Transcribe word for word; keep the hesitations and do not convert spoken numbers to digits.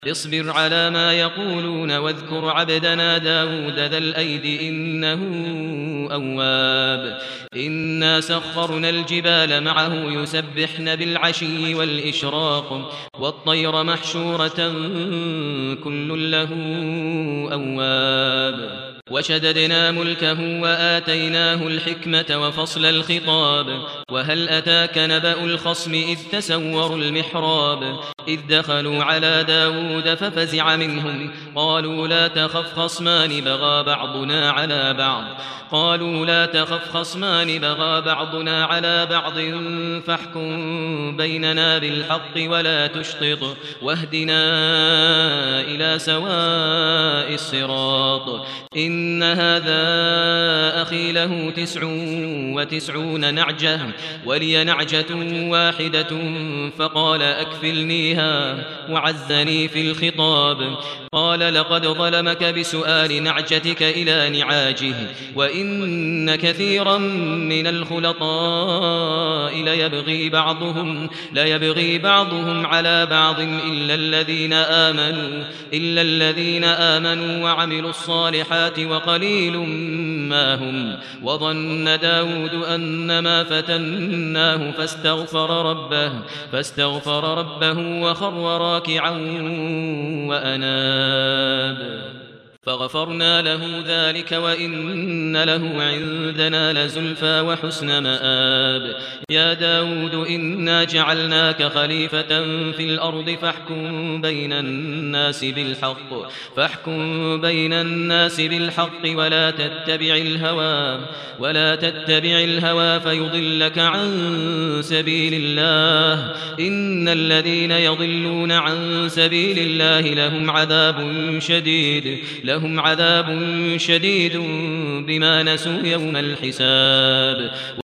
اصبر على ما يقولون واذكر عبدنا داود ذا الأيد إنه أواب إنا سخرنا الجبال معه يسبحن بالعشي والإشراق والطير محشورة كل له أواب وشددنا ملكه وآتيناه الحكمة وفصل الخطاب وهل أتاك نبأ الخصم إذ تسوروا المحراب إذ دخلوا على داود ففزع منهم قالوا لا تخف خصمان بغى بعضنا على بعض قالوا لا تخف خصمان بغى بعضنا على بعض فاحكم بيننا بالحق ولا تشطط واهدنا إلى سواء الصراط إن هذا أخي له تسع وتسعون نعجة ولي نعجة واحدة فقال أكفلنيها وعزني في الخطاب قال لقد ظلمك بسؤال نعجتك إلى نعاجه وإن كثيرا من الخلطاء ليبغي بعضهم ليبغي بعضهم على بعض إلا الذين آمنوا إلا الذين آمنوا وعملوا الصالحات وقليل ما هم وظن داود أنما فتناه فاستغفر ربه فاستغفر ربه وخر راكعا وأناب فغفرنا له ذلك وإن له عندنا لزلفى وحسن مآب يا داود إنا جعلناك خليفة في الأرض فاحكم بين الناس بالحق فاحكم بين الناس بالحق ولا تتبع الهوى ولا تتبع الهوى فيضلك عن سبيل الله إن الذين يضلون عن سبيل الله لهم عذاب شديد لهم عذاب شديد بما نسوا يوم الحساب